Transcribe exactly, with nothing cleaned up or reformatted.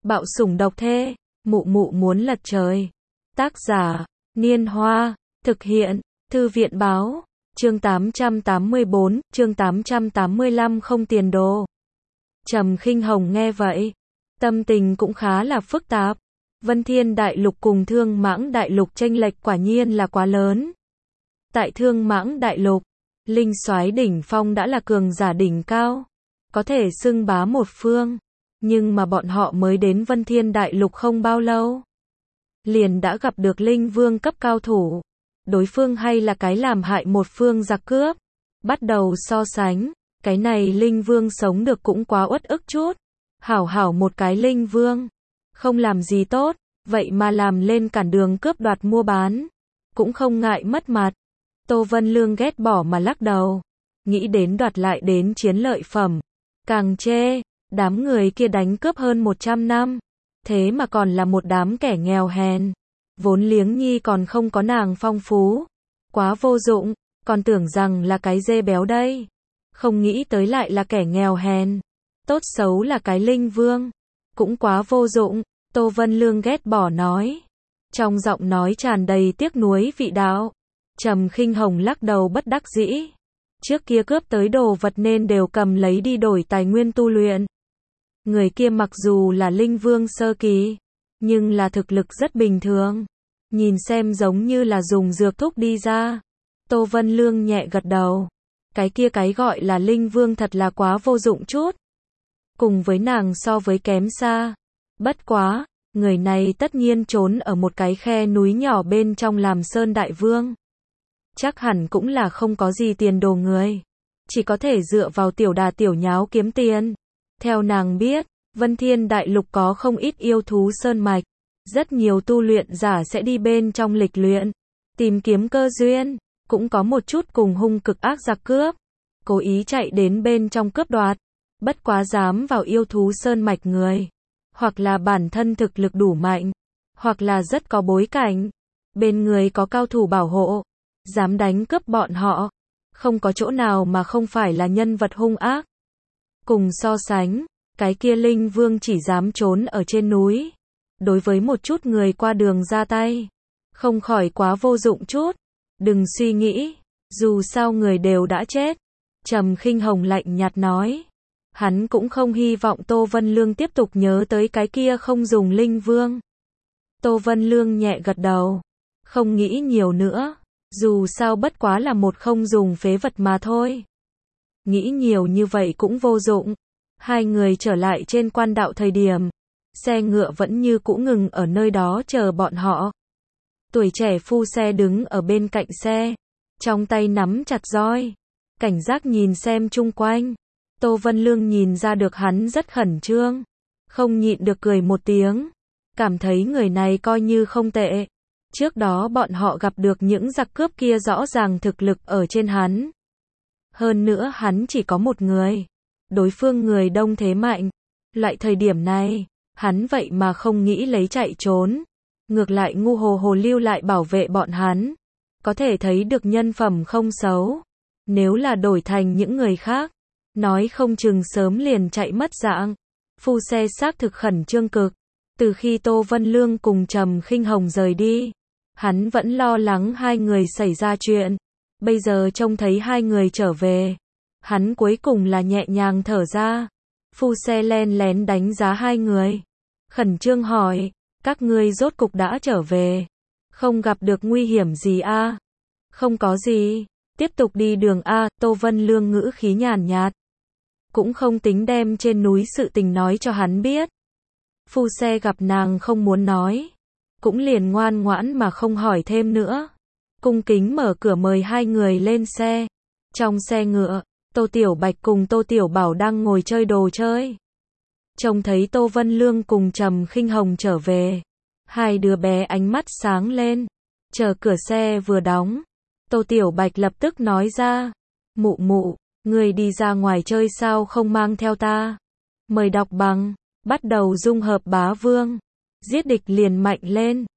Bạo sủng độc thê, mụ mụ muốn lật trời. Tác giả, Niên Hoa, thực hiện, Thư viện báo, chương tám trăm tám mươi bốn, chương tám trăm tám mươi lăm không tiền đồ. Trầm Khinh Hồng nghe vậy, tâm tình cũng khá là phức tạp. Vân Thiên Đại Lục cùng Thương Mãng Đại Lục chênh lệch quả nhiên là quá lớn. Tại Thương Mãng Đại Lục, Linh Soái đỉnh phong đã là cường giả đỉnh cao, có thể xưng bá một phương, nhưng mà bọn họ mới đến Vân Thiên Đại Lục không bao lâu, liền đã gặp được Linh Vương cấp cao thủ. Đối phương hay là cái làm hại một phương giặc cướp. Bắt đầu so sánh, cái này Linh Vương sống được cũng quá uất ức chút. Hảo hảo một cái Linh Vương, không làm gì tốt, vậy mà làm lên cản đường cướp đoạt mua bán, cũng không ngại mất mặt. Tô Vân Lương ghét bỏ mà lắc đầu, nghĩ đến đoạt lại đến chiến lợi phẩm, càng chê, đám người kia đánh cướp hơn một trăm năm, thế mà còn là một đám kẻ nghèo hèn, vốn liếng nhi còn không có nàng phong phú, quá vô dụng, còn tưởng rằng là cái dê béo đây, không nghĩ tới lại là kẻ nghèo hèn, tốt xấu là cái Linh Vương, cũng quá vô dụng. Tô Vân Lương ghét bỏ nói, trong giọng nói tràn đầy tiếc nuối vị đạo. Trầm Khinh Hồng lắc đầu bất đắc dĩ, trước kia cướp tới đồ vật nên đều cầm lấy đi đổi tài nguyên tu luyện. Người kia mặc dù là Linh Vương sơ kỳ, nhưng là thực lực rất bình thường, nhìn xem giống như là dùng dược thúc đi ra. Tô Vân Lương nhẹ gật đầu, cái kia cái gọi là Linh Vương thật là quá vô dụng chút, cùng với nàng so với kém xa. Bất quá, người này tất nhiên trốn ở một cái khe núi nhỏ bên trong làm Sơn Đại Vương, chắc hẳn cũng là không có gì tiền đồ người, chỉ có thể dựa vào tiểu đà tiểu nháo kiếm tiền. Theo nàng biết, Vân Thiên Đại Lục có không ít yêu thú sơn mạch, rất nhiều tu luyện giả sẽ đi bên trong lịch luyện, tìm kiếm cơ duyên, cũng có một chút cùng hung cực ác giặc cướp, cố ý chạy đến bên trong cướp đoạt, bất quá dám vào yêu thú sơn mạch người, hoặc là bản thân thực lực đủ mạnh, hoặc là rất có bối cảnh, bên người có cao thủ bảo hộ, dám đánh cướp bọn họ, không có chỗ nào mà không phải là nhân vật hung ác. Cùng so sánh, cái kia Linh Vương chỉ dám trốn ở trên núi, đối với một chút người qua đường ra tay, không khỏi quá vô dụng chút. Đừng suy nghĩ, dù sao người đều đã chết. Trầm Khinh Hồng lạnh nhạt nói, hắn cũng không hy vọng Tô Vân Lương tiếp tục nhớ tới cái kia không dùng Linh Vương. Tô Vân Lương nhẹ gật đầu, không nghĩ nhiều nữa, dù sao bất quá là một không dùng phế vật mà thôi. Nghĩ nhiều như vậy cũng vô dụng. Hai người trở lại trên quan đạo thời điểm, xe ngựa vẫn như cũ ngừng ở nơi đó chờ bọn họ. Tuổi trẻ phu xe đứng ở bên cạnh xe, trong tay nắm chặt roi, cảnh giác nhìn xem chung quanh. Tô Vân Lương nhìn ra được hắn rất khẩn trương, không nhịn được cười một tiếng, cảm thấy người này coi như không tệ. Trước đó bọn họ gặp được những giặc cướp kia rõ ràng thực lực ở trên hắn. Hơn nữa hắn chỉ có một người, đối phương người đông thế mạnh. Loại thời điểm này, hắn vậy mà không nghĩ lấy chạy trốn, ngược lại ngu hồ hồ lưu lại bảo vệ bọn hắn. Có thể thấy được nhân phẩm không xấu. Nếu là đổi thành những người khác, nói không chừng sớm liền chạy mất dạng. Phu xe xác thực khẩn trương cực. Từ khi Tô Vân Lương cùng Trầm Khinh Hồng rời đi, hắn vẫn lo lắng hai người xảy ra chuyện. Bây giờ trông thấy hai người trở về, hắn cuối cùng là nhẹ nhàng thở ra. Phu xe len lén đánh giá hai người, khẩn trương hỏi, các ngươi rốt cục đã trở về, không gặp được nguy hiểm gì a? À? Không có gì, tiếp tục đi đường a. À, Tô Vân Lương ngữ khí nhàn nhạt, cũng không tính đem trên núi sự tình nói cho hắn biết. Phu xe gặp nàng không muốn nói, cũng liền ngoan ngoãn mà không hỏi thêm nữa, cung kính mở cửa mời hai người lên xe. Trong xe ngựa, Tô Tiểu Bạch cùng Tô Tiểu Bảo đang ngồi chơi đồ chơi. Trông thấy Tô Vân Lương cùng Trầm Khinh Hồng trở về, hai đứa bé ánh mắt sáng lên. Chờ cửa xe vừa đóng, Tô Tiểu Bạch lập tức nói ra, mụ mụ, người đi ra ngoài chơi sao không mang theo ta? Mời đọc bằng, bắt đầu dung hợp bá vương, giết địch liền mạnh lên.